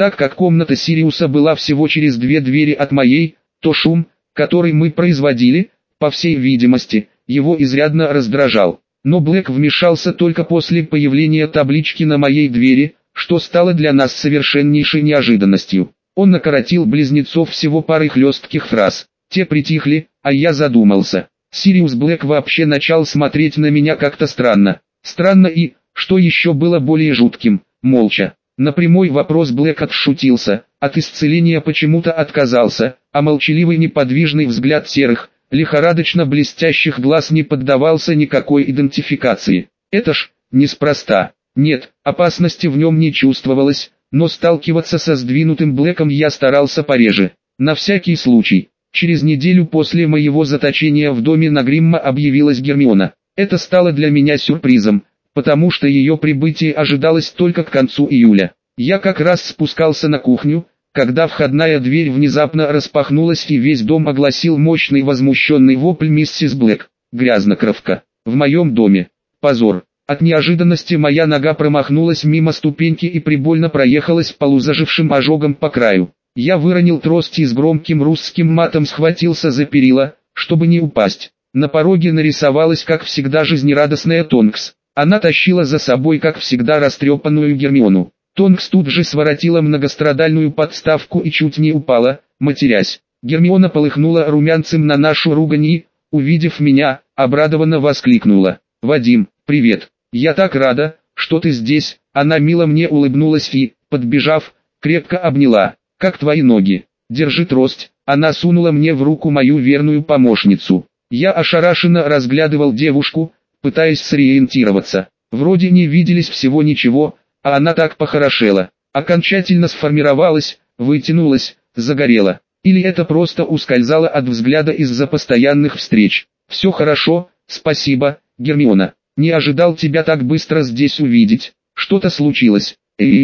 Так как комната Сириуса была всего через 2 двери от моей, то шум, который мы производили, по всей видимости, его изрядно раздражал. Но Блэк вмешался только после появления таблички на моей двери, что стало для нас совершеннейшей неожиданностью. Он накоротил близнецов всего парой хлестких фраз. Те притихли, а я задумался. Сириус Блэк вообще начал смотреть на меня как-то странно. Странно и, что еще было более жутким, молча. На прямой вопрос Блэк отшутился, от исцеления почему-то отказался, а молчаливый неподвижный взгляд серых, лихорадочно блестящих глаз не поддавался никакой идентификации. Это ж, неспроста. Нет, опасности в нем не чувствовалось, но сталкиваться со сдвинутым Блэком я старался пореже. На всякий случай. Через неделю после моего заточения в доме на Гримма объявилась Гермиона. Это стало для меня сюрпризом, потому что ее прибытие ожидалось только к концу июля. Я как раз спускался на кухню, когда входная дверь внезапно распахнулась и весь дом огласил мощный возмущенный вопль миссис Блэк. Грязнокровка. В моем доме. Позор. От неожиданности моя нога промахнулась мимо ступеньки и прибольно проехалась полузажившим ожогом по краю. Я выронил трость и с громким русским матом схватился за перила, чтобы не упасть. На пороге нарисовалась, как всегда, жизнерадостная Тонкс. Она тащила за собой, как всегда, растрепанную Гермиону. Тонкс тут же своротила многострадальную подставку и чуть не упала, матерясь. Гермиона полыхнула румянцем на нашу ругань и, увидев меня, обрадованно воскликнула: «Вадим, привет! Я так рада, что ты здесь!» Она мило мне улыбнулась и, подбежав, крепко обняла. «Как твои ноги? Держи трость». Она сунула мне в руку мою верную помощницу. Я ошарашенно разглядывал девушку, пытаясь сориентироваться. Вроде не виделись всего ничего, а она так похорошела. Окончательно сформировалась, вытянулась, загорела. Или это просто ускользало от взгляда из-за постоянных встреч. «Все хорошо, спасибо, Гермиона. Не ожидал тебя так быстро здесь увидеть. Что-то случилось?»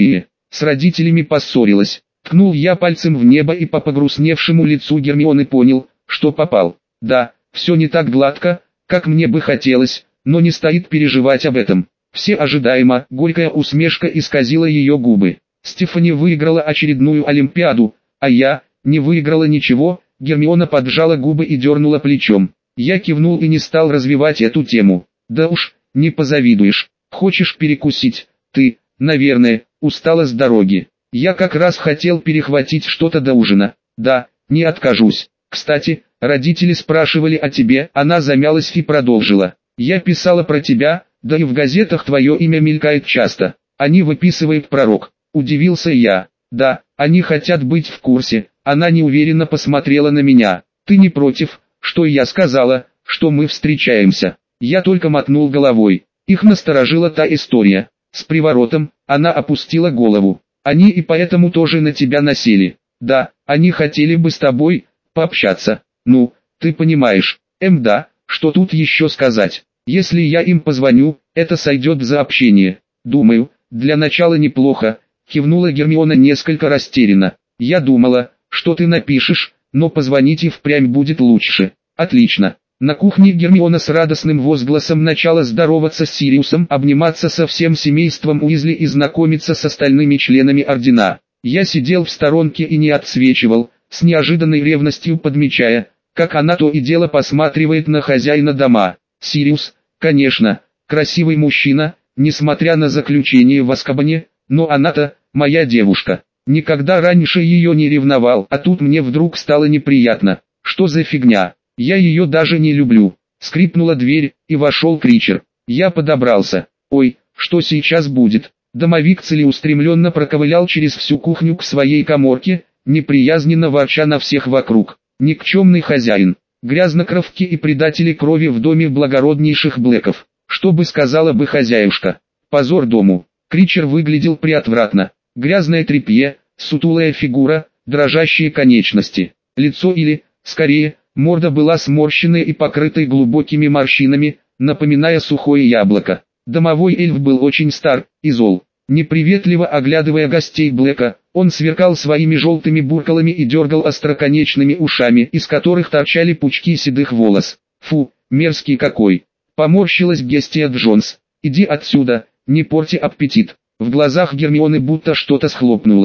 С родителями поссорилась. Ткнул я пальцем в небо и по погрустневшему лицу Гермионы понял, что попал. Да, все не так гладко, как мне бы хотелось, но не стоит переживать об этом. Все ожидаемо, горькая усмешка исказила ее губы. Стефани выиграла очередную Олимпиаду, а я не выиграла ничего. Гермиона поджала губы и дернула плечом. Я кивнул и не стал развивать эту тему. Да уж, не позавидуешь. Хочешь перекусить? Ты, наверное, устала с дороги. Я как раз хотел перехватить что-то до ужина. Да, не откажусь. Кстати, родители спрашивали о тебе. Она замялась и продолжила. Я писала про тебя, да и в газетах твое имя мелькает часто. Они выписывают пророк. Удивился я. Да, они хотят быть в курсе. Она неуверенно посмотрела на меня. Ты не против, что я сказала, что мы встречаемся? Я только мотнул головой. Их насторожила та история. С приворотом. Она опустила голову. Они и поэтому тоже на тебя насели. Да, они хотели бы с тобой пообщаться. Ну, ты понимаешь. Да, что тут еще сказать? Если я им позвоню, это сойдет за общение. Думаю, для начала неплохо. Кивнула Гермиона несколько растерянно. Я думала, что ты напишешь, но позвонить и впрямь будет лучше. Отлично. На кухне Гермиона с радостным возгласом начала здороваться с Сириусом, обниматься со всем семейством Уизли и знакомиться с остальными членами ордена. Я сидел в сторонке и не отсвечивал, с неожиданной ревностью подмечая, как она то и дело посматривает на хозяина дома. Сириус, конечно, красивый мужчина, несмотря на заключение в Азкабане, но она-то, моя девушка. Никогда раньше ее не ревновал, а тут мне вдруг стало неприятно. Что за фигня? Я ее даже не люблю. Скрипнула дверь, и вошел Кричер. Я подобрался. Ой, что сейчас будет? Домовик целеустремленно проковылял через всю кухню к своей каморке, неприязненно ворча на всех вокруг. Никчемный хозяин. Грязнокровки и предатели крови в доме благороднейших Блэков. Что бы сказала бы хозяюшка? Позор дому. Кричер выглядел приотвратно. Грязное тряпье, сутулая фигура, дрожащие конечности. Лицо или, скорее, морда была сморщенной и покрытой глубокими морщинами, напоминая сухое яблоко. Домовой эльф был очень стар и зол. Неприветливо оглядывая гостей Блэка, он сверкал своими желтыми буркалами и дергал остроконечными ушами, из которых торчали пучки седых волос. Фу, мерзкий какой! Поморщилась Гестия Джонс. Иди отсюда, не порти аппетит. В глазах Гермионы будто что-то схлопнулось.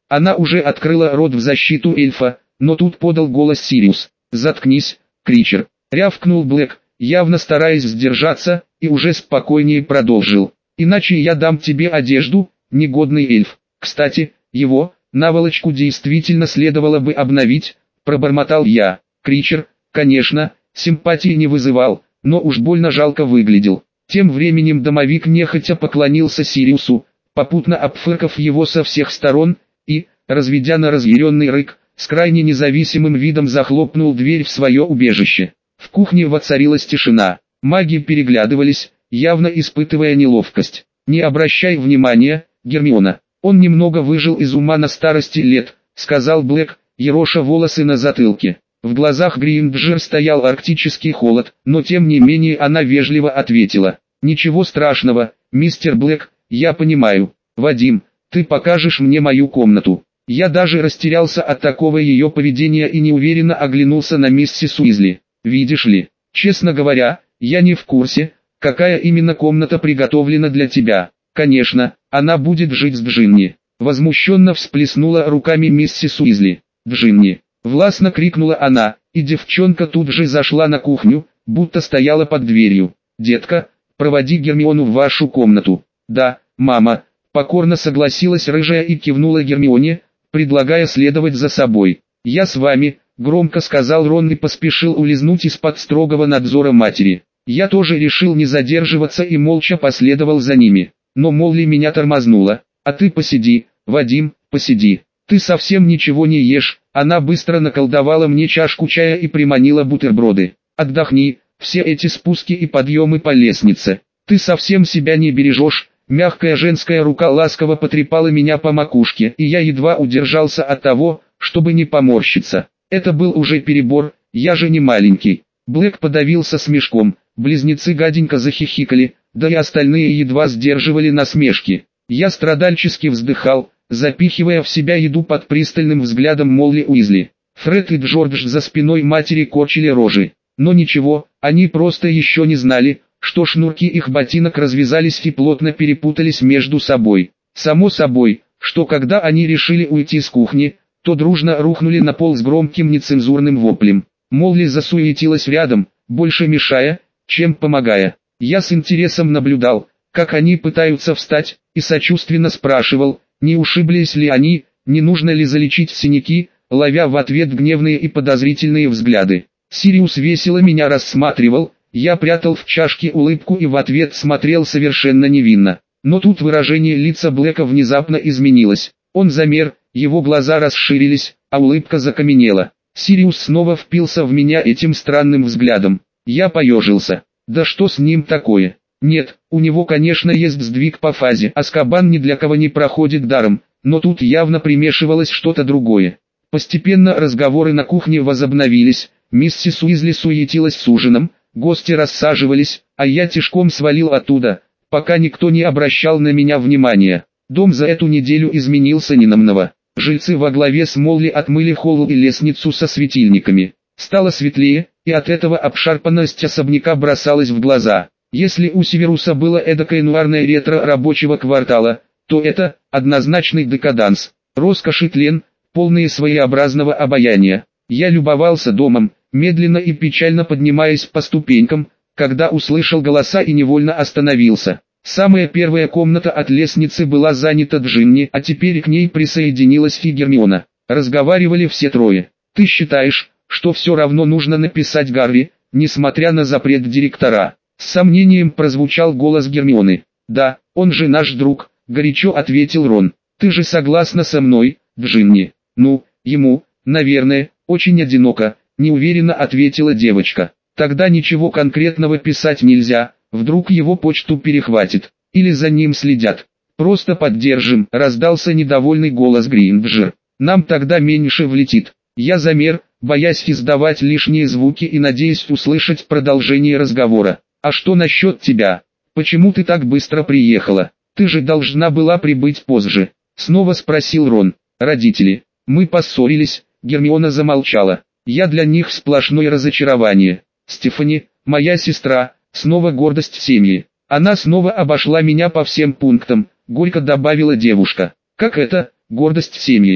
Она уже открыла рот в защиту эльфа, но тут подал голос Сириус. «Заткнись, Кричер!» — рявкнул Блэк, явно стараясь сдержаться, и уже спокойнее продолжил. «Иначе я дам тебе одежду, негодный эльф. Кстати, его, наволочку действительно следовало бы обновить», — пробормотал я. Кричер, конечно, симпатии не вызывал, но уж больно жалко выглядел. Тем временем домовик нехотя поклонился Сириусу, попутно обфыркав его со всех сторон, и, разведя на разъяренный рык, с крайне независимым видом захлопнул дверь в свое убежище. В кухне воцарилась тишина. Маги переглядывались, явно испытывая неловкость. «Не обращай внимания, Гермиона. Он немного выжил из ума на старости лет», — сказал Блэк, ероша волосы на затылке. В глазах Гринджер стоял арктический холод, но тем не менее она вежливо ответила. «Ничего страшного, мистер Блэк, я понимаю. Вадим, ты покажешь мне мою комнату». Я даже растерялся от такого ее поведения и неуверенно оглянулся на миссис Уизли. «Видишь ли, честно говоря, я не в курсе, какая именно комната приготовлена для тебя. Конечно, она будет жить с Джинни». Возмущенно всплеснула руками миссис Уизли. «Джинни!» — властно крикнула она, и девчонка тут же зашла на кухню, будто стояла под дверью. «Детка, проводи Гермиону в вашу комнату». «Да, мама», — покорно согласилась рыжая и кивнула Гермионе, предлагая следовать за собой. «Я с вами», — громко сказал Рон и поспешил улизнуть из-под строгого надзора матери. Я тоже решил не задерживаться и молча последовал за ними. Но Молли меня тормознула. «А ты посиди, Вадим, посиди. Ты совсем ничего не ешь». Она быстро наколдовала мне чашку чая и приманила бутерброды. «Отдохни, все эти спуски и подъемы по лестнице. Ты совсем себя не бережешь». Мягкая женская рука ласково потрепала меня по макушке, и я едва удержался от того, чтобы не поморщиться. Это был уже перебор, я же не маленький. Блэк подавился смешком, близнецы гаденько захихикали, да и остальные едва сдерживали насмешки. Я страдальчески вздыхал, запихивая в себя еду под пристальным взглядом Молли Уизли. Фред и Джордж за спиной матери корчили рожи. Но ничего, они просто еще не знали, что шнурки их ботинок развязались и плотно перепутались между собой. Само собой, что когда они решили уйти с кухни, то дружно рухнули на пол с громким нецензурным воплем. Молли засуетилась рядом, больше мешая, чем помогая. Я с интересом наблюдал, как они пытаются встать, и сочувственно спрашивал, не ушиблись ли они, не нужно ли залечить синяки, ловя в ответ гневные и подозрительные взгляды. Сириус весело меня рассматривал. Я прятал в чашке улыбку и в ответ смотрел совершенно невинно. Но тут выражение лица Блэка внезапно изменилось. Он замер, его глаза расширились, а улыбка закаменела. Сириус снова впился в меня этим странным взглядом. Я поежился. Да что с ним такое? Нет, у него конечно есть сдвиг по фазе. Азкабан ни для кого не проходит даром, но тут явно примешивалось что-то другое. Постепенно разговоры на кухне возобновились, миссис Уизли суетилась с ужином. Гости рассаживались, а я тишком свалил оттуда, пока никто не обращал на меня внимания. Дом за эту неделю изменился ненамного. Жильцы во главе с Молли отмыли холл и лестницу со светильниками. Стало светлее, и от этого обшарпанность особняка бросалась в глаза. Если у Северуса было эдакое нуарное ретро рабочего квартала, то это однозначный декаданс. Роскошь и тлен, полные своеобразного обаяния. Я любовался домом, медленно и печально поднимаясь по ступенькам, когда услышал голоса и невольно остановился. Самая первая комната от лестницы была занята Джинни, а теперь к ней присоединилась и Гермиона. Разговаривали все трое. «Ты считаешь, что все равно нужно написать Гарри, несмотря на запрет директора?» С сомнением прозвучал голос Гермионы. «Да, он же наш друг», — горячо ответил Рон. «Ты же согласна со мной, Джинни?» «Ну, ему, наверное, очень одиноко», — неуверенно ответила девочка. «Тогда ничего конкретного писать нельзя, вдруг его почту перехватит, или за ним следят. Просто поддержим», — раздался недовольный голос Гринджер. «Нам тогда меньше влетит». Я замер, боясь издавать лишние звуки и надеясь услышать продолжение разговора. «А что насчет тебя? Почему ты так быстро приехала? Ты же должна была прибыть позже», — снова спросил Рон. «Родители. Мы поссорились», — Гермиона замолчала. «Я для них сплошное разочарование. Стефани, моя сестра, снова гордость семьи. Она снова обошла меня по всем пунктам», — горько добавила девушка. «Как это, гордость семьи?»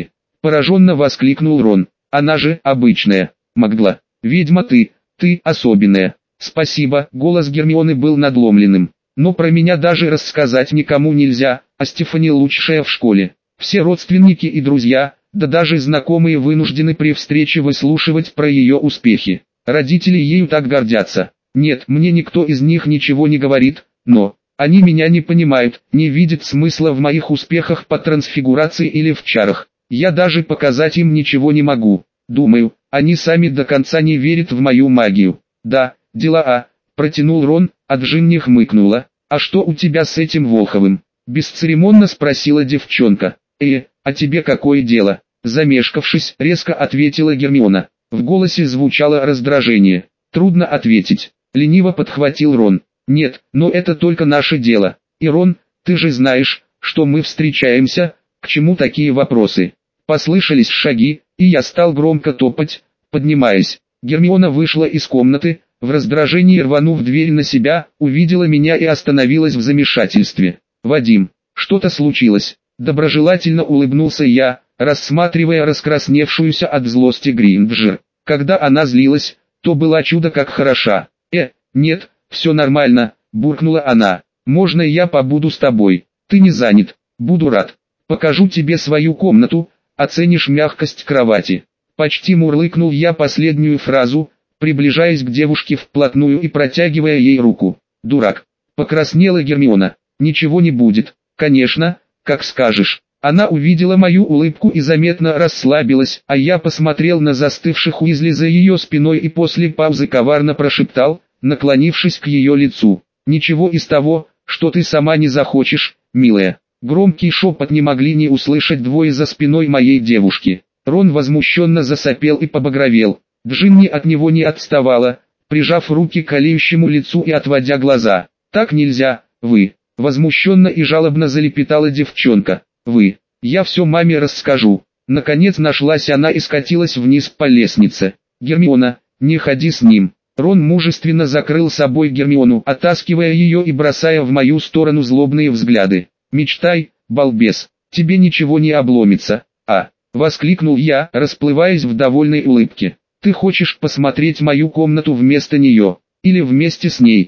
Пораженно воскликнул Рон. Она же обычная. Магла. Ведьма ты особенная. Спасибо. Голос Гермионы был надломленным. Но про меня даже рассказать никому нельзя, а Стефани лучшая в школе. Все родственники и друзья, да даже знакомые вынуждены при встрече выслушивать про ее успехи. Родители ею так гордятся. Нет, мне никто из них ничего не говорит, но они меня не понимают, не видят смысла в моих успехах по трансфигурации или в чарах. Я даже показать им ничего не могу. Думаю, они сами до конца не верят в мою магию. Да, дела протянул Рон, а Джинни хмыкнула. А что у тебя с этим Волховым? Бесцеремонно спросила девчонка. А тебе какое дело? Замешкавшись, резко ответила Гермиона. В голосе звучало раздражение. Трудно ответить. Лениво подхватил Рон. Нет, но это только наше дело. И Рон, ты же знаешь, что мы встречаемся, к чему такие вопросы? Послышались шаги, и я стал громко топать, поднимаясь. Гермиона вышла из комнаты, в раздражении рванув дверь на себя, увидела меня и остановилась в замешательстве. «Вадим, что-то случилось?» Доброжелательно улыбнулся я, рассматривая раскрасневшуюся от злости Гринджер. Когда она злилась, то была чудо как хороша. Нет, все нормально», — буркнула она. «Можно я побуду с тобой? Ты не занят?» «Буду рад. Покажу тебе свою комнату, оценишь мягкость кровати». Почти мурлыкнул я последнюю фразу, приближаясь к девушке вплотную и протягивая ей руку. «Дурак!» — покраснела Гермиона. «Ничего не будет, конечно, как скажешь». Она увидела мою улыбку и заметно расслабилась, а я посмотрел на застывших Уизли за ее спиной и после паузы коварно прошептал, наклонившись к ее лицу. «Ничего из того, что ты сама не захочешь, милая». Громкий шепот не могли не услышать двое за спиной моей девушки. Рон возмущенно засопел и побагровел. Джинни от него не отставала, прижав руки к олеющему лицу и отводя глаза. «Так нельзя, вы!» Возмущенно и жалобно залепетала девчонка. «Вы! Я все маме расскажу!» Наконец нашлась она и скатилась вниз по лестнице. «Гермиона, не ходи с ним!» Рон мужественно закрыл собой Гермиону, оттаскивая ее и бросая в мою сторону злобные взгляды. «Мечтай, балбес, тебе ничего не обломится!» Воскликнул я, расплываясь в довольной улыбке. «Ты хочешь посмотреть мою комнату вместо нее? Или вместе с ней?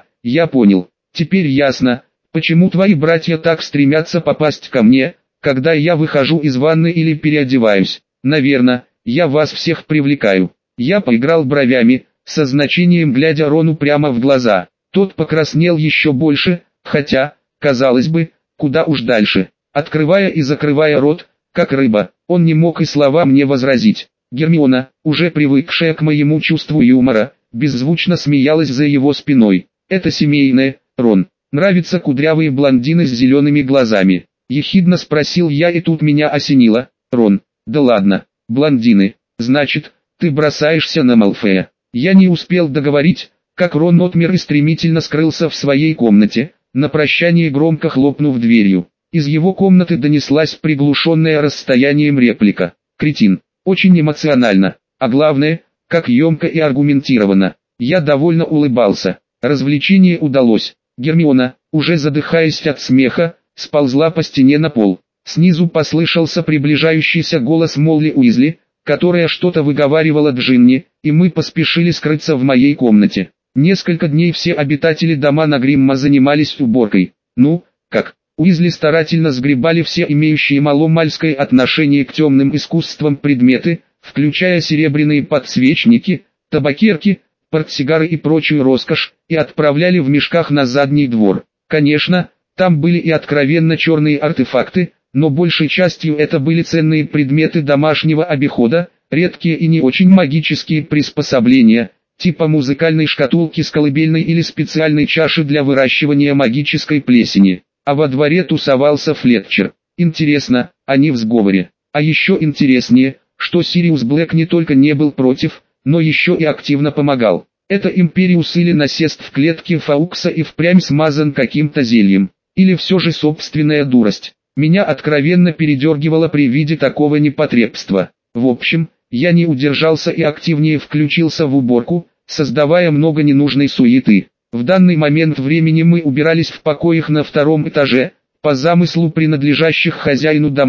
Я понял. Теперь ясно, почему твои братья так стремятся попасть ко мне, когда я выхожу из ванны или переодеваюсь. Наверное, я вас всех привлекаю». Я поиграл бровями, со значением глядя Рону прямо в глаза. Тот покраснел еще больше, хотя, казалось бы, куда уж дальше. Открывая и закрывая рот, как рыба, он не мог и слова мне возразить. Гермиона, уже привыкшая к моему чувству юмора, беззвучно смеялась за его спиной. «Это семейное, Рон. Нравятся кудрявые блондины с зелеными глазами?» Ехидно спросил я, и тут меня осенило. «Рон, да ладно, блондины, значит, ты бросаешься на Малфоя?» Я не успел договорить, как Рон отмер и стремительно скрылся в своей комнате, на прощание громко хлопнув дверью. Из его комнаты донеслась приглушенная расстоянием реплика. «Кретин, очень эмоционально, а главное, как емко и аргументированно». Я довольно улыбался. Развлечение удалось. Гермиона, уже задыхаясь от смеха, сползла по стене на пол. Снизу послышался приближающийся голос Молли Уизли, которая что-то выговаривала Джинни, и мы поспешили скрыться в моей комнате. Несколько дней все обитатели дома на Гримма занимались уборкой. Ну, как? Уизли старательно сгребали все имеющие маломальское отношение к темным искусствам предметы, включая серебряные подсвечники, табакерки, портсигары и прочую роскошь, и отправляли в мешках на задний двор. Конечно, там были и откровенно черные артефакты, но большей частью это были ценные предметы домашнего обихода, редкие и не очень магические приспособления, типа музыкальной шкатулки с колыбельной или специальной чаши для выращивания магической плесени. А во дворе тусовался Флетчер. Интересно, они в сговоре. А еще интереснее, что Сириус Блэк не только не был против, но еще и активно помогал. Это Империус или насест в клетке Фаукса и впрямь смазан каким-то зельем. Или все же собственная дурость. Меня откровенно передергивало при виде такого непотребства. В общем, я не удержался и активнее включился в уборку, создавая много ненужной суеты. В данный момент времени мы убирались в покоях на втором этаже, по замыслу принадлежащих хозяину дома,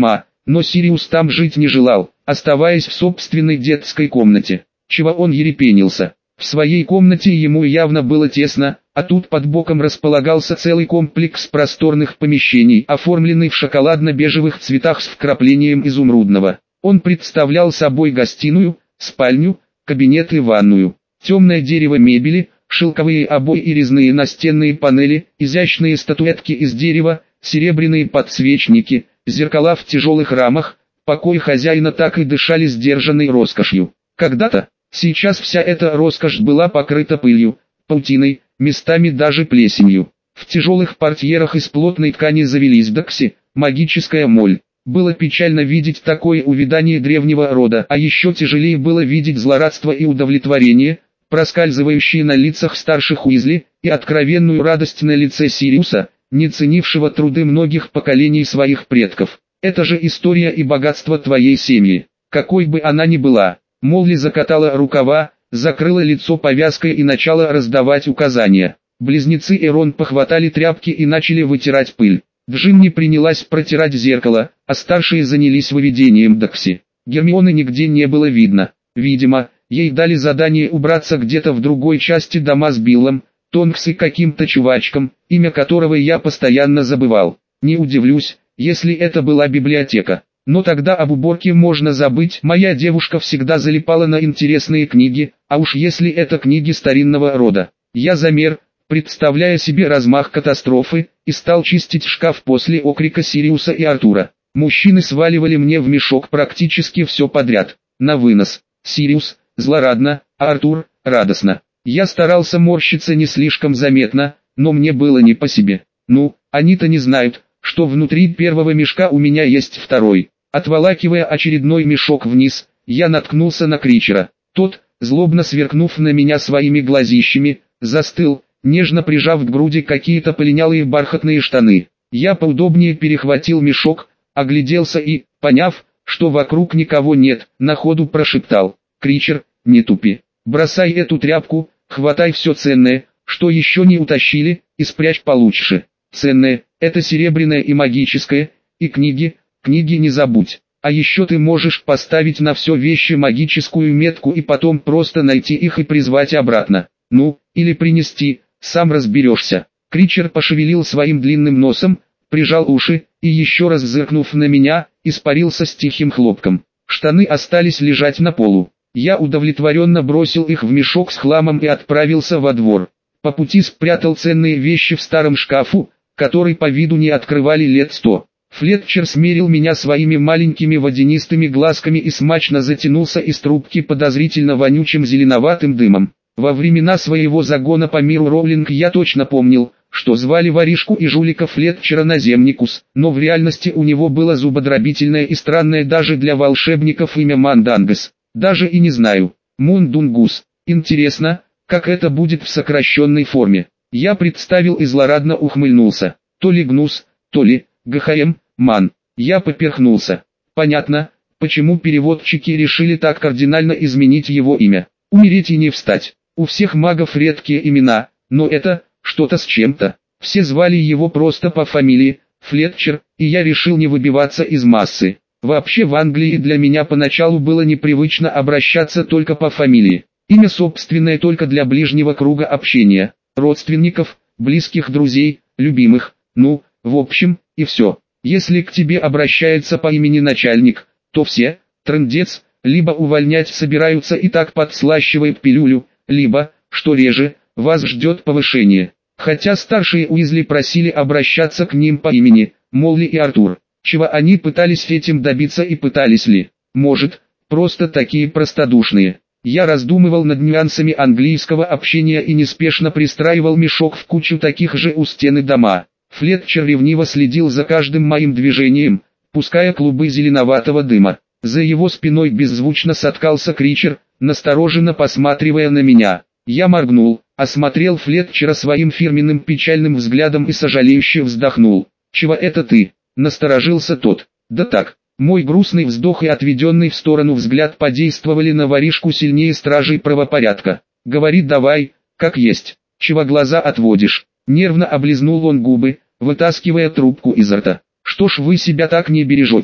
но Сириус там жить не желал, оставаясь в собственной детской комнате. Чего он ерепенился? В своей комнате ему явно было тесно, а тут под боком располагался целый комплекс просторных помещений, оформленный в шоколадно-бежевых цветах с вкраплением изумрудного. Он представлял собой гостиную, спальню, кабинет и ванную. Темное дерево мебели, шелковые обои и резные настенные панели, изящные статуэтки из дерева, серебряные подсвечники, зеркала в тяжелых рамах, покой хозяина так и дышали сдержанной роскошью. Когда-то, сейчас вся эта роскошь была покрыта пылью, паутиной, местами даже плесенью. В тяжелых портьерах из плотной ткани завелись дакси, магическая моль. Было печально видеть такое увядание древнего рода, а еще тяжелее было видеть злорадство и удовлетворение, проскальзывающие на лицах старших Уизли, и откровенную радость на лице Сириуса, не ценившего труды многих поколений своих предков. Это же история и богатство твоей семьи, какой бы она ни была. Молли закатала рукава, закрыла лицо повязкой и начала раздавать указания. Близнецы Эрон похватали тряпки и начали вытирать пыль. Джинни принялась протирать зеркало, а старшие занялись выведением Дакси. Гермионы нигде не было видно. Видимо, ей дали задание убраться где-то в другой части дома с Биллом, Тонкс и каким-то чувачком, имя которого я постоянно забывал. Не удивлюсь, если это была библиотека. Но тогда об уборке можно забыть. Моя девушка всегда залипала на интересные книги, а уж если это книги старинного рода. Я замер, представляя себе размах катастрофы, и стал чистить шкаф после окрика Сириуса и Артура. Мужчины сваливали мне в мешок практически все подряд, на вынос. Сириус злорадно, а Артур радостно. Я старался морщиться не слишком заметно, но мне было не по себе. Ну, они-то не знают, что внутри первого мешка у меня есть второй. Отволакивая очередной мешок вниз, я наткнулся на Кричера. Тот, злобно сверкнув на меня своими глазищами, застыл, нежно прижав к груди какие-то полинялые бархатные штаны. Я поудобнее перехватил мешок, огляделся и, поняв, что вокруг никого нет, на ходу прошептал: «Кричер, не тупи, бросай эту тряпку, хватай все ценное, что еще не утащили, и спрячь получше. Ценное, это серебряное и магическое, и книги не забудь. А еще ты можешь поставить на все вещи магическую метку и потом просто найти их и призвать обратно. Ну, или принести, сам разберешься». Кричер пошевелил своим длинным носом, прижал уши, и еще раз зыркнув на меня, испарился с тихим хлопком. Штаны остались лежать на полу. Я удовлетворенно бросил их в мешок с хламом и отправился во двор. По пути спрятал ценные вещи в старом шкафу, который по виду не открывали лет 100. Флетчер смерил меня своими маленькими водянистыми глазками и смачно затянулся из трубки подозрительно вонючим зеленоватым дымом. Во времена своего загона по миру Роулинг я точно помнил, что звали воришку и жулика Флетчера Наземникус, но в реальности у него было зубодробительное и странное даже для волшебников имя Мандангас. Даже и не знаю. Мундунгус. Интересно, как это будет в сокращенной форме. Я представил и злорадно ухмыльнулся. То ли Гнус, то ли ГХМ, Ман. Я поперхнулся. Понятно, почему переводчики решили так кардинально изменить его имя. Умереть и не встать. У всех магов редкие имена, но это что-то с чем-то. Все звали его просто по фамилии Флетчер, и я решил не выбиваться из массы. Вообще в Англии для меня поначалу было непривычно обращаться только по фамилии. Имя собственное только для ближнего круга общения, родственников, близких друзей, любимых, ну, в общем, и все. Если к тебе обращается по имени начальник, то все, трындец, либо увольнять собираются и так подслащивают пилюлю, либо, что реже, вас ждет повышение. Хотя старшие Уизли просили обращаться к ним по имени, Молли и Артур. Чего они пытались этим добиться и пытались ли? Может, просто такие простодушные. Я раздумывал над нюансами английского общения и неспешно пристраивал мешок в кучу таких же у стены дома. Флетчер ревниво следил за каждым моим движением, пуская клубы зеленоватого дыма. За его спиной беззвучно соткался Кричер, настороженно посматривая на меня. Я моргнул, осмотрел Флетчера своим фирменным печальным взглядом и сожалеюще вздохнул. «Чего это ты?» — насторожился тот. «Да так». Мой грустный вздох и отведенный в сторону взгляд подействовали на воришку сильнее стражей правопорядка. «Говори давай, как есть. Чего глаза отводишь?» Нервно облизнул он губы, вытаскивая трубку изо рта. «Что ж вы себя так не бережете?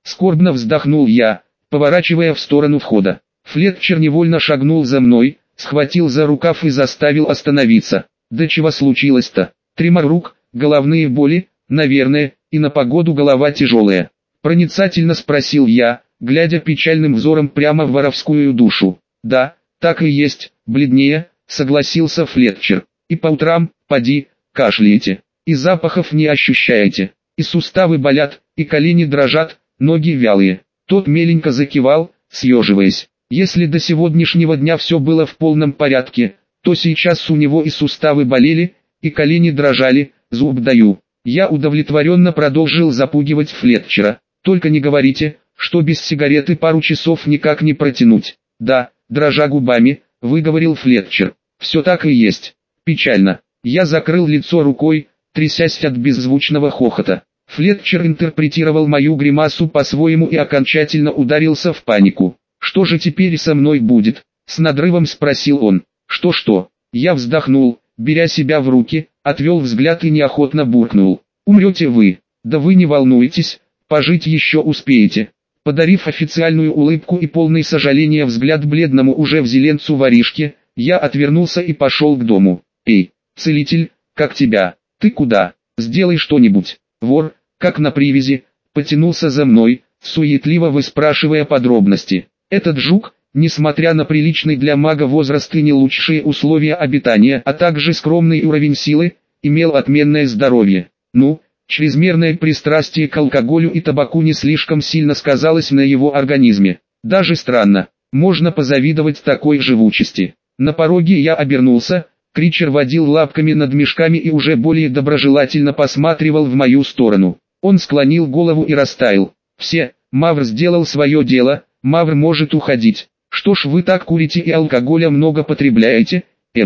Скорбно вздохнул я, поворачивая в сторону входа. Флетчер невольно шагнул за мной, схватил за рукав и заставил остановиться. Да чего случилось-то? Тремор рук, головные боли, наверное, и на погоду голова тяжелая. Проницательно спросил я, глядя печальным взором прямо в воровскую душу. Да, так и есть, бледнее, согласился Флетчер. И по утрам, поди, кашляете, и запахов не ощущаете, и суставы болят, и колени дрожат, ноги вялые. Тот меленько закивал, съеживаясь. Если до сегодняшнего дня все было в полном порядке, то сейчас у него и суставы болели, и колени дрожали, зуб даю. Я удовлетворенно продолжил запугивать Флетчера. Только не говорите, что без сигареты пару часов никак не протянуть. Да, дрожа губами, выговорил Флетчер. Все так и есть. Печально. Я закрыл лицо рукой, трясясь от беззвучного хохота. Флетчер интерпретировал мою гримасу по-своему и окончательно ударился в панику. «Что же теперь со мной будет?» — с надрывом спросил он. «Что-что?» Я вздохнул, беря себя в руки, отвел взгляд и неохотно буркнул. «Умрете вы. Да вы не волнуйтесь, пожить еще успеете». Подарив официальную улыбку и полный сожаления взгляд бледному уже в зеленцу воришке, я отвернулся и пошел к дому. «Эй, целитель, как тебя? Ты куда? Сделай что-нибудь». Вор, как на привязи, потянулся за мной, суетливо выспрашивая подробности. Этот жук, несмотря на приличный для мага возраст и не лучшие условия обитания, а также скромный уровень силы, имел отменное здоровье. Ну, чрезмерное пристрастие к алкоголю и табаку не слишком сильно сказалось на его организме. Даже странно, можно позавидовать такой живучести. На пороге я обернулся, Кричер водил лапками над мешками и уже более доброжелательно посматривал в мою сторону. Он склонил голову и растаял. «Все, Мавр сделал свое дело, Мавр может уходить. Что ж вы так курите и алкоголя много потребляете?»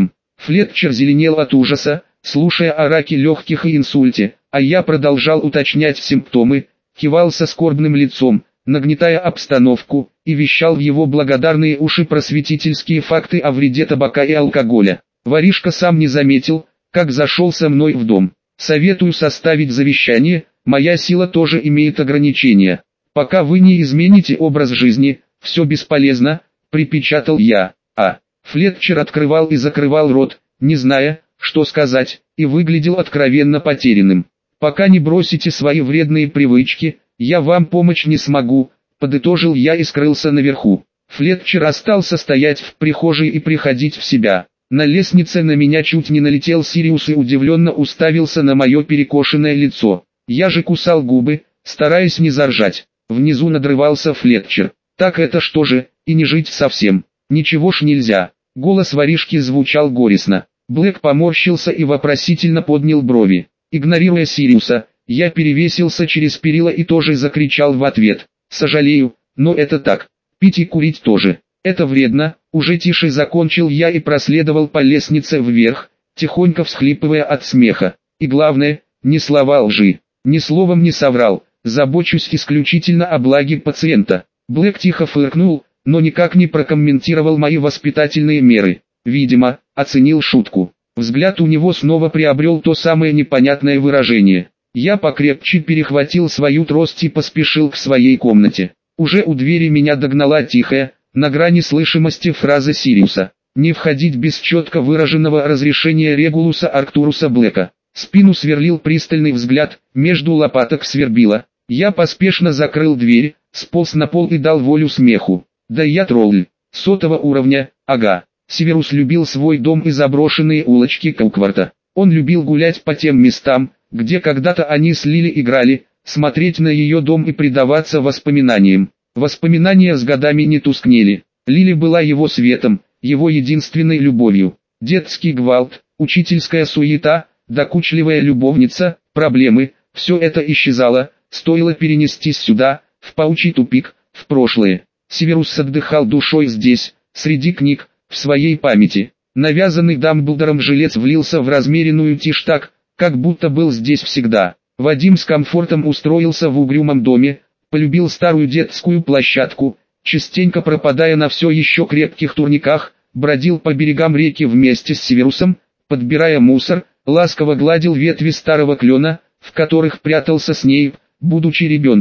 Флетчер зеленел от ужаса, слушая о раке легких и инсульте, а я продолжал уточнять симптомы, кивал со скорбным лицом, нагнетая обстановку, и вещал в его благодарные уши просветительские факты о вреде табака и алкоголя. Воришка сам не заметил, как зашел со мной в дом. «Советую составить завещание, моя сила тоже имеет ограничения. Пока вы не измените образ жизни, все бесполезно», — припечатал я. Флетчер открывал и закрывал рот, не зная, что сказать, и выглядел откровенно потерянным. «Пока не бросите свои вредные привычки, я вам помочь не смогу», — подытожил я и скрылся наверху. Флетчер остался стоять в прихожей и приходить в себя. На лестнице на меня чуть не налетел Сириус и удивленно уставился на мое перекошенное лицо. Я же кусал губы, стараясь не заржать. Внизу надрывался Флетчер. «Так это что же, и не жить совсем? Ничего ж нельзя». Голос воришки звучал горестно. Блэк поморщился и вопросительно поднял брови. Игнорируя Сириуса, я перевесился через перила и тоже закричал в ответ. «Сожалею, но это так. Пить и курить тоже. Это вредно». Уже тише закончил я и проследовал по лестнице вверх, тихонько всхлипывая от смеха. И главное, ни слова лжи, ни словом не соврал, забочусь исключительно о благе пациента. Блэк тихо фыркнул, но никак не прокомментировал мои воспитательные меры. Видимо, оценил шутку. Взгляд у него снова приобрел то самое непонятное выражение. Я покрепче перехватил свою трость и поспешил к своей комнате. Уже у двери меня догнала тихая, на грани слышимости фраза Сириуса. «Не входить без четко выраженного разрешения Регулуса Арктуруса Блэка». Спину сверлил пристальный взгляд, между лопаток свербило. Я поспешно закрыл дверь, сполз на пол и дал волю смеху. Да я тролль. 100 уровня, ага. Северус любил свой дом и заброшенные улочки Калкварта. Он любил гулять по тем местам, где когда-то они с Лили играли, смотреть на ее дом и предаваться воспоминаниям. Воспоминания с годами не тускнели. Лили была его светом, его единственной любовью. Детский гвалт, учительская суета, докучливая любовница, проблемы, все это исчезало, стоило перенестись сюда, в паучий тупик, в прошлое. Северус отдыхал душой здесь, среди книг, в своей памяти. Навязанный Дамблдором жилец влился в размеренную тишь так, как будто был здесь всегда. Вадим с комфортом устроился в угрюмом доме, полюбил старую детскую площадку, частенько пропадая на все еще крепких турниках, бродил по берегам реки вместе с Северусом, подбирая мусор, ласково гладил ветви старого клена, в которых прятался Снейп, будучи ребенком.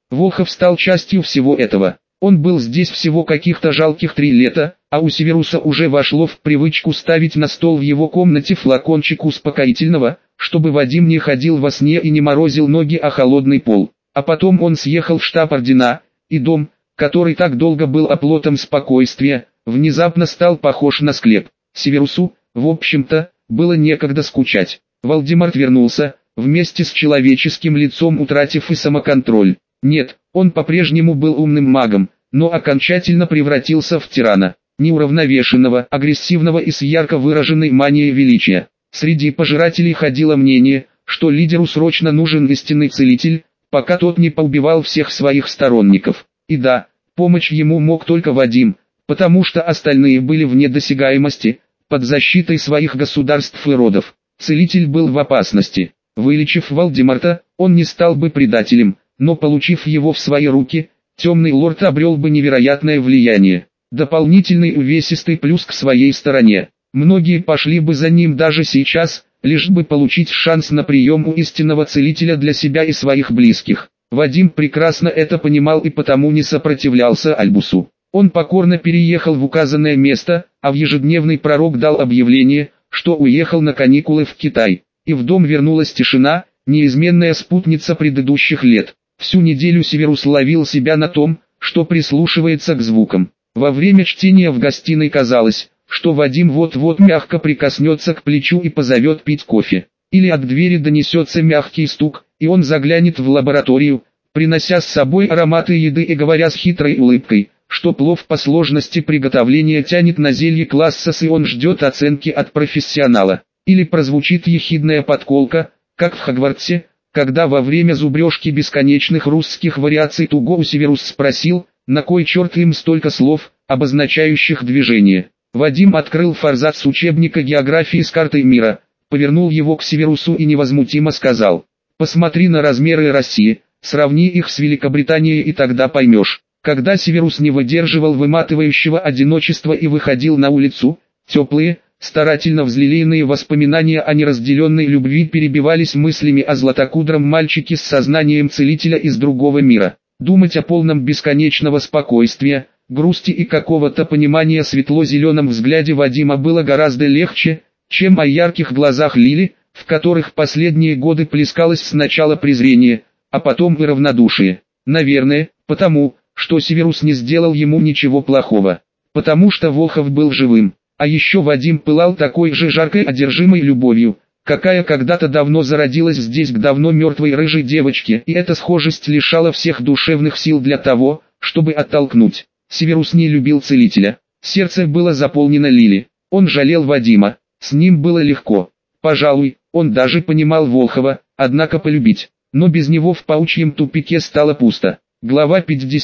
Волхов стал частью всего этого. Он был здесь всего каких-то жалких 3 лета, а у Северуса уже вошло в привычку ставить на стол в его комнате флакончик успокоительного, чтобы Вадим не ходил во сне и не морозил ноги о холодный пол. А потом он съехал в штаб ордена, и дом, который так долго был оплотом спокойствия, внезапно стал похож на склеп. Северусу, в общем-то, было некогда скучать. Вальдемар вернулся, вместе с человеческим лицом утратив и самоконтроль. Нет, он по-прежнему был умным магом, но окончательно превратился в тирана, неуравновешенного, агрессивного и с ярко выраженной манией величия. Среди пожирателей ходило мнение, что лидеру срочно нужен истинный целитель, пока тот не поубивал всех своих сторонников. И да, помочь ему мог только Вадим, потому что остальные были вне досягаемости, под защитой своих государств и родов. Целитель был в опасности. Вылечив Вальдемарта, он не стал бы предателем, но получив его в свои руки, темный лорд обрел бы невероятное влияние. Дополнительный увесистый плюс к своей стороне. Многие пошли бы за ним даже сейчас, лишь бы получить шанс на прием у истинного целителя для себя и своих близких. Вадим прекрасно это понимал и потому не сопротивлялся Альбусу. Он покорно переехал в указанное место, а в ежедневный пророк дал объявление, что уехал на каникулы в Китай. И в дом вернулась тишина, неизменная спутница предыдущих лет. Всю неделю Северус ловил себя на том, что прислушивается к звукам. Во время чтения в гостиной казалось, что Вадим вот-вот мягко прикоснется к плечу и позовет пить кофе. Или от двери донесется мягкий стук, и он заглянет в лабораторию, принося с собой ароматы еды и говоря с хитрой улыбкой, что плов по сложности приготовления тянет на зелье класса С и он ждет оценки от профессионала. Или прозвучит ехидная подколка, как в Хогвартсе, когда во время зубрежки бесконечных русских вариаций Туго Северус спросил, на кой черт им столько слов, обозначающих движение. Вадим открыл форзац учебника географии с картой мира, повернул его к Северусу и невозмутимо сказал: «Посмотри на размеры России, сравни их с Великобританией и тогда поймешь». Когда Северус не выдерживал выматывающего одиночества и выходил на улицу, теплые, старательно взлелеянные воспоминания о неразделенной любви перебивались мыслями о златокудром мальчике с сознанием целителя из другого мира. Думать о полном бесконечного спокойствия, грусти и какого-то понимания светло-зеленом взгляде Вадима было гораздо легче, чем о ярких глазах Лили, в которых последние годы плескалось сначала презрение, а потом и равнодушие. Наверное, потому, что Северус не сделал ему ничего плохого. Потому что Волхов был живым. А еще Вадим пылал такой же жаркой одержимой любовью, какая когда-то давно зародилась здесь к давно мертвой рыжей девочке, и эта схожесть лишала всех душевных сил для того, чтобы оттолкнуть. Северус не любил целителя. Сердце было заполнено Лили. Он жалел Вадима. С ним было легко. Пожалуй, он даже понимал Волхова, однако полюбить. Но без него в паучьем тупике стало пусто. Глава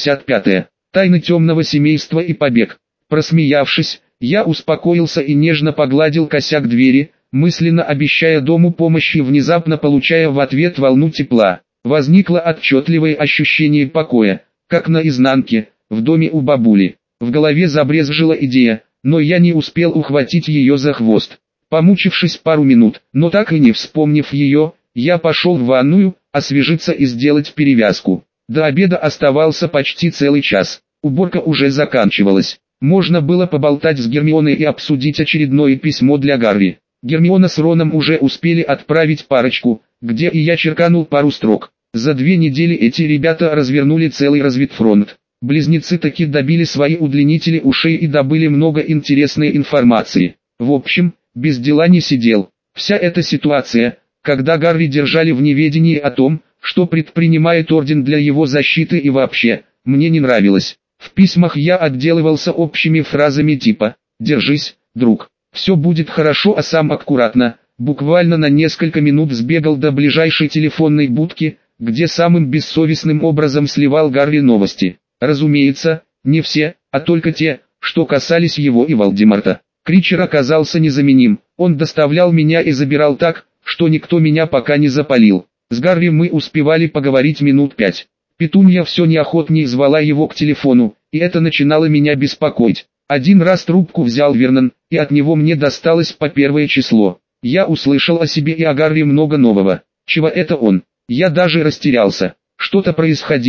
55. Тайны темного семейства и побег. Просмеявшись, я успокоился и нежно погладил косяк двери, мысленно обещая дому помощи и внезапно получая в ответ волну тепла. Возникло отчетливое ощущение покоя, как на изнанке, в доме у бабули. В голове забрезжила идея, но я не успел ухватить ее за хвост. Помучившись пару минут, но так и не вспомнив ее, я пошел в ванную, освежиться и сделать перевязку. До обеда оставался почти целый час. Уборка уже заканчивалась. Можно было поболтать с Гермионой и обсудить очередное письмо для Гарри. Гермиона с Роном уже успели отправить парочку, где и я черканул пару строк. За 2 недели эти ребята развернули целый разведфронт. Близнецы таки добили свои удлинители ушей и добыли много интересной информации. В общем, без дела не сидел. Вся эта ситуация, когда Гарри держали в неведении о том, что предпринимает Орден для его защиты и вообще, мне не нравилось. В письмах я отделывался общими фразами типа «Держись, друг, все будет хорошо», а сам аккуратно, буквально на несколько минут сбегал до ближайшей телефонной будки, где самым бессовестным образом сливал Гарри новости. Разумеется, не все, а только те, что касались его и Вальдемарта. Кричер оказался незаменим, он доставлял меня и забирал так, что никто меня пока не запалил. С Гарри мы успевали поговорить минут 5. Петунья все неохотнее звала его к телефону, и это начинало меня беспокоить. Один раз трубку взял Вернон, и от него мне досталось по 1 число. Я услышал о себе и о Гарри много нового. Чего это он? Я даже растерялся. Что-то происходило,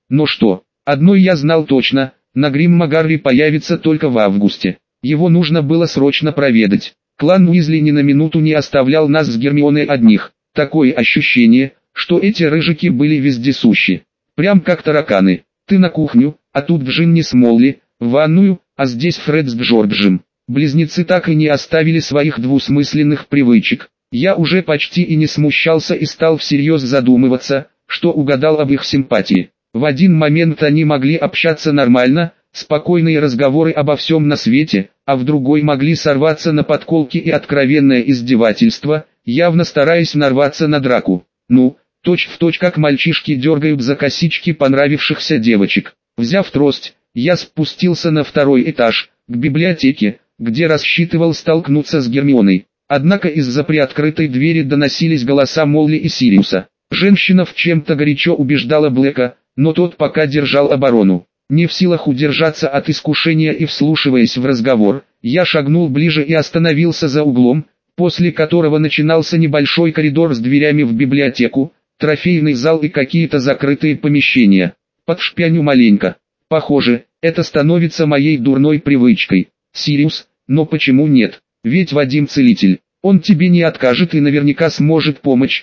Но что? Одно я знал точно, на Гримма Гарри появится только в августе. Его нужно было срочно проведать. Клан Уизли ни на минуту не оставлял нас с Гермионой одних. Такое ощущение, что эти рыжики были вездесущи. Прям как тараканы. Ты на кухню, а тут Джинни с Молли, в ванную, а здесь Фред с Джорджем. Близнецы так и не оставили своих двусмысленных привычек. Я уже почти и не смущался и стал всерьез задумываться, что угадал об их симпатии. В один момент они могли общаться нормально, спокойные разговоры обо всем на свете, а в другой могли сорваться на подколки и откровенное издевательство, явно стараясь нарваться на драку. Ну, точь-в-точь как мальчишки дергают за косички понравившихся девочек. Взяв трость, я спустился на второй этаж, к библиотеке, где рассчитывал столкнуться с Гермионой. Однако из-за приоткрытой двери доносились голоса Молли и Сириуса. Женщина в чем-то горячо убеждала Блэка, но тот пока держал оборону. Не в силах удержаться от искушения и вслушиваясь в разговор, я шагнул ближе и остановился за углом, после которого начинался небольшой коридор с дверями в библиотеку, трофейный зал и какие-то закрытые помещения. Подшпяню маленько. Похоже, это становится моей дурной привычкой. Сириус, но почему нет? Ведь Вадим целитель, он тебе не откажет и наверняка сможет помочь.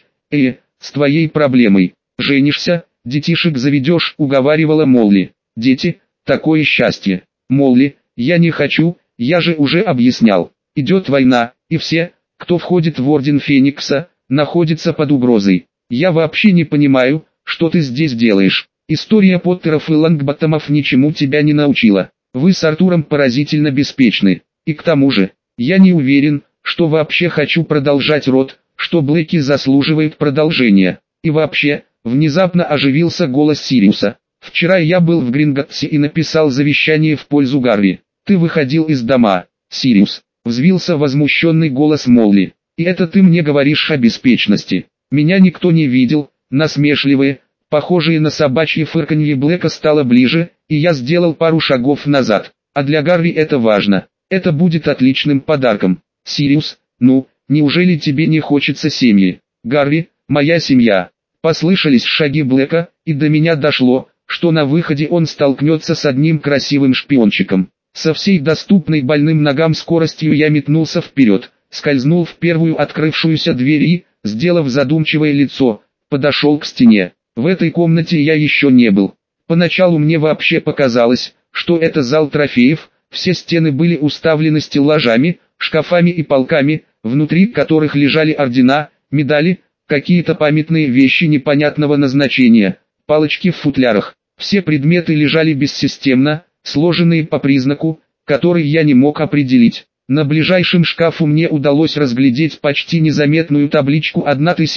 С твоей проблемой. Женишься, детишек заведешь, уговаривала Молли. Дети, такое счастье. Молли, я не хочу, я же уже объяснял. Идет война, и все, кто входит в Орден Феникса, находится под угрозой. Я вообще не понимаю, что ты здесь делаешь. История Поттеров и Лонгботтомов ничему тебя не научила. Вы с Артуром поразительно беспечны. И к тому же, я не уверен, что вообще хочу продолжать род, что Блэки заслуживает продолжения. И вообще, внезапно оживился голос Сириуса. Вчера я был в Гринготтсе и написал завещание в пользу Гарри. Ты выходил из дома, Сириус. Взвился возмущенный голос Молли. И это ты мне говоришь о беспечности. Меня никто не видел. Насмешливые, похожие на собачье фырканье Блэка стало ближе, и я сделал пару шагов назад. А для Гарри это важно. Это будет отличным подарком. Сириус, ну, неужели тебе не хочется семьи? Гарри, моя семья. Послышались шаги Блэка, и до меня дошло, что на выходе он столкнется с одним красивым шпиончиком. Со всей доступной больным ногам скоростью я метнулся вперед, скользнул в первую открывшуюся дверь и, сделав задумчивое лицо, подошел к стене. В этой комнате я еще не был. Поначалу мне вообще показалось, что это зал трофеев, все стены были уставлены стеллажами, шкафами и полками, внутри которых лежали ордена, медали, какие-то памятные вещи непонятного назначения, палочки в футлярах. Все предметы лежали бессистемно, сложенные по признаку, который я не мог определить. На ближайшем шкафу мне удалось разглядеть почти незаметную табличку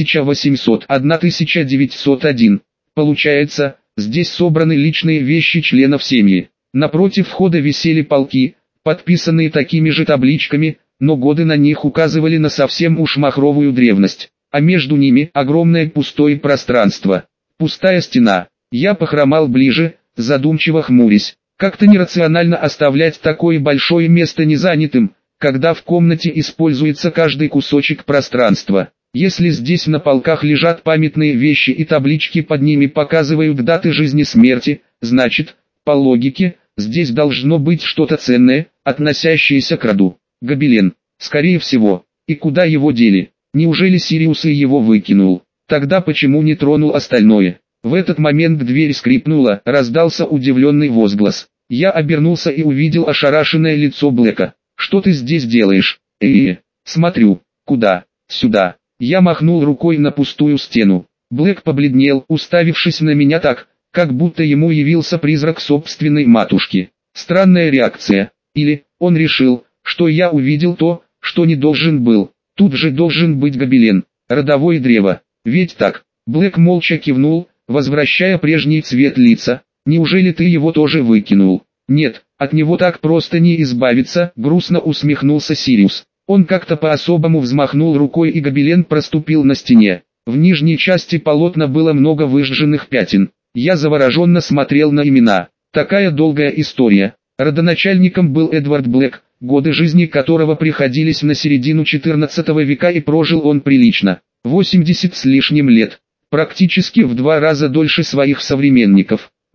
1800-1901. Получается, здесь собраны личные вещи членов семьи. Напротив входа висели полки, подписанные такими же табличками, но годы на них указывали на совсем уж махровую древность. А между ними огромное пустое пространство. Пустая стена. Я похромал ближе, задумчиво хмурясь. Как-то нерационально оставлять такое большое место незанятым, когда в комнате используется каждый кусочек пространства. Если здесь на полках лежат памятные вещи и таблички под ними показывают даты жизни-смерти, значит, по логике, здесь должно быть что-то ценное, относящееся к роду. Гобелен, скорее всего. И куда его дели? Неужели Сириус и его выкинул? Тогда почему не тронул остальное? В этот момент дверь скрипнула, раздался удивленный возглас. Я обернулся и увидел ошарашенное лицо Блэка. «Что ты здесь делаешь?» «Смотрю». «Куда?» «Сюда». Я махнул рукой на пустую стену. Блэк побледнел, уставившись на меня так, как будто ему явился призрак собственной матушки. Странная реакция. Или, он решил, что я увидел то, что не должен был. Тут же должен быть гобелен, родовое древо. Ведь так? Блэк молча кивнул, возвращая прежний цвет лица. «Неужели ты его тоже выкинул?» «Нет, от него так просто не избавиться», — грустно усмехнулся Сириус. Он как-то по-особому взмахнул рукой, и гобелен проступил на стене. В нижней части полотна было много выжженных пятен. Я завороженно смотрел на имена. Такая долгая история. Родоначальником был Эдвард Блэк, годы жизни которого приходились на середину XIV века, и прожил он прилично. 80 с лишним лет. Практически в 2 раза дольше своих современников.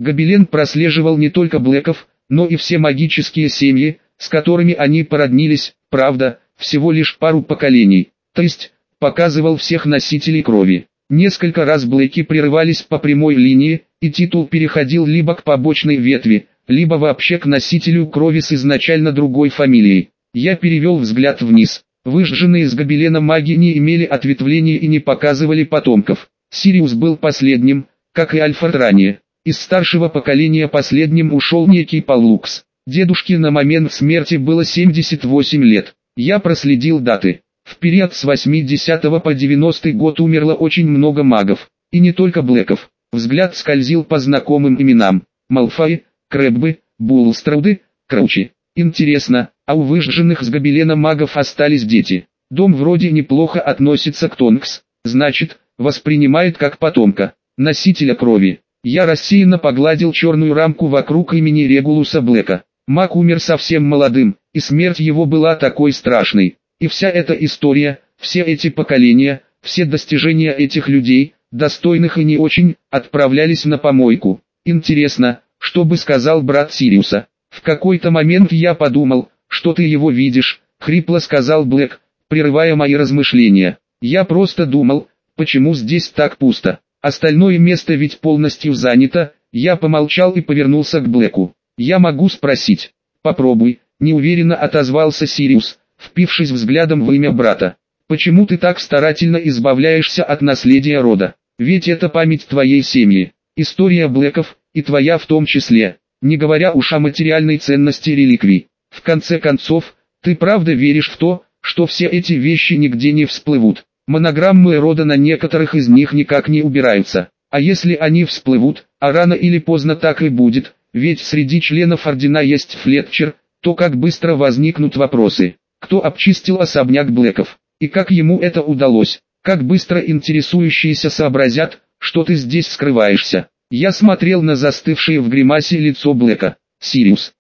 Гобелен прослеживал не только Блэков, но и все магические семьи, с которыми они породнились, правда, всего лишь пару поколений, то есть, показывал всех носителей крови. Несколько раз Блэки прерывались по прямой линии, и титул переходил либо к побочной ветви, либо вообще к носителю крови с изначально другой фамилией. Я перевел взгляд вниз. Выжженные из гобелена маги не имели ответвлений и не показывали потомков. Сириус был последним, как и Альфред ранее. Из старшего поколения последним ушел некий Паллукс. Дедушке на момент смерти было 78 лет. Я проследил даты. В период с 80 по 90 год умерло очень много магов. И не только Блэков. Взгляд скользил по знакомым именам. Малфой, Крэббы, Булструды, Краучи. Интересно, а у выжженных с гобелена магов остались дети? Дом вроде неплохо относится к Тонкс, значит, воспринимает как потомка, носителя крови. Я рассеянно погладил черную рамку вокруг имени Регулуса Блэка. Маг умер совсем молодым, и смерть его была такой страшной. И вся эта история, все эти поколения, все достижения этих людей, достойных и не очень, отправлялись на помойку. Интересно, что бы сказал брат Сириуса? В какой-то момент я подумал, что ты его видишь, хрипло сказал Блэк, прерывая мои размышления. Я просто думал, почему здесь так пусто. Остальное место ведь полностью занято. Я помолчал и повернулся к Блэку. Я могу спросить? Попробуй, неуверенно отозвался Сириус, впившись взглядом в имя брата. Почему ты так старательно избавляешься от наследия рода? Ведь это память твоей семьи, история Блэков, и твоя в том числе, не говоря уж о материальной ценности реликвий. В конце концов, ты правда веришь в то, что все эти вещи нигде не всплывут? Монограммы рода на некоторых из них никак не убираются. А если они всплывут, а рано или поздно так и будет, ведь среди членов ордена есть Флетчер, то как быстро возникнут вопросы. Кто обчистил особняк Блэков? И как ему это удалось? Как быстро интересующиеся сообразят, что ты здесь скрываешься? Я смотрел на застывшее в гримасе лицо Блэка. Сириус.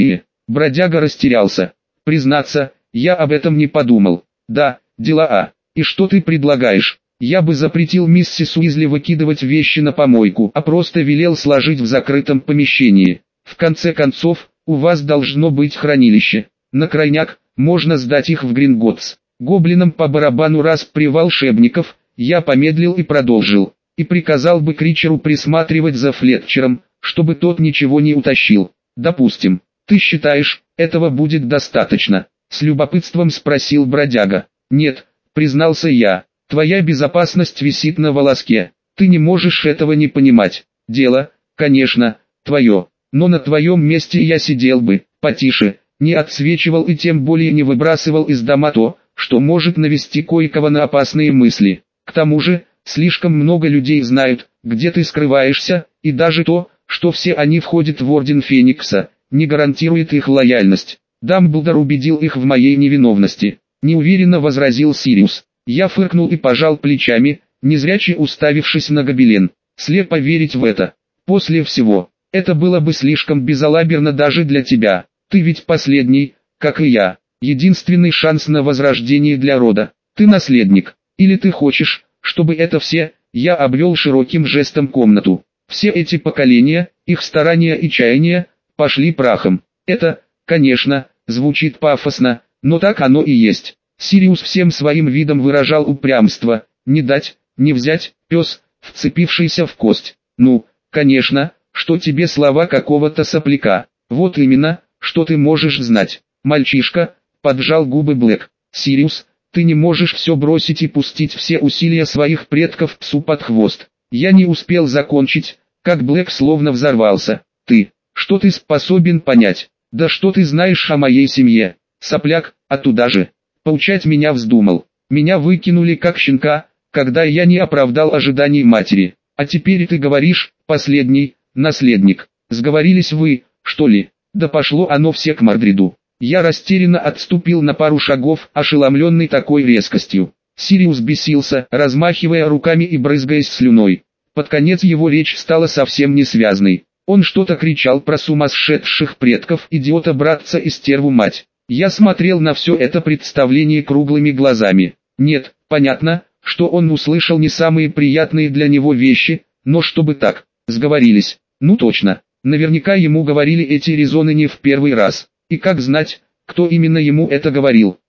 Бродяга растерялся. Признаться, я об этом не подумал. Да, дела А. И что ты предлагаешь? Я бы запретил миссис Уизли выкидывать вещи на помойку, а просто велел сложить в закрытом помещении. В конце концов, у вас должно быть хранилище. На крайняк, можно сдать их в Гринготтс. Гоблинам по барабану раз при волшебников, я помедлил и продолжил. И приказал бы Кричеру присматривать за Флетчером, чтобы тот ничего не утащил. Допустим, ты считаешь, этого будет достаточно? С любопытством спросил бродяга. Нет, признался я, твоя безопасность висит на волоске. Ты не можешь этого не понимать. Дело, конечно, твое, но на твоем месте я сидел бы, потише, не отсвечивал и тем более не выбрасывал из дома то, что может навести кое-кого на опасные мысли. К тому же, слишком много людей знают, где ты скрываешься, и даже то, что все они входят в Орден Феникса, не гарантирует их лояльность. Дамблдор убедил их в моей невиновности. Неуверенно возразил Сириус. Я фыркнул и пожал плечами, незряче уставившись на гобелен. Слепо верить в это. После всего, это было бы слишком безалаберно даже для тебя. Ты ведь последний, как и я. Единственный шанс на возрождение для рода. Ты наследник. Или ты хочешь, чтобы это все, я обвел широким жестом комнату. Все эти поколения, их старания и чаяния, пошли прахом. Это, конечно, звучит пафосно, но так оно и есть. Сириус всем своим видом выражал упрямство. Не дать, не взять, пес, вцепившийся в кость. Ну, конечно, что тебе слова какого-то сопляка. Вот именно, что ты можешь знать. Мальчишка, поджал губы Блэк. Сириус, ты не можешь все бросить и пустить все усилия своих предков псу под хвост. Я не успел закончить, как Блэк словно взорвался. Ты, что ты способен понять? Да что ты знаешь о моей семье? Сопляк, а туда же. Поучать меня вздумал. Меня выкинули как щенка, когда я не оправдал ожиданий матери. А теперь ты говоришь, последний, наследник. Сговорились вы, что ли? Да пошло оно все к Мордриду. Я растерянно отступил на пару шагов, ошеломленный такой резкостью. Сириус бесился, размахивая руками и брызгаясь слюной. Под конец его речь стала совсем несвязной. Он что-то кричал про сумасшедших предков, идиота-братца и стерву-мать. Я смотрел на все это представление круглыми глазами. Нет, понятно, что он услышал не самые приятные для него вещи, но чтобы так, сговорились. Ну точно, наверняка ему говорили эти резоны не в первый раз. И как знать, кто именно ему это говорил?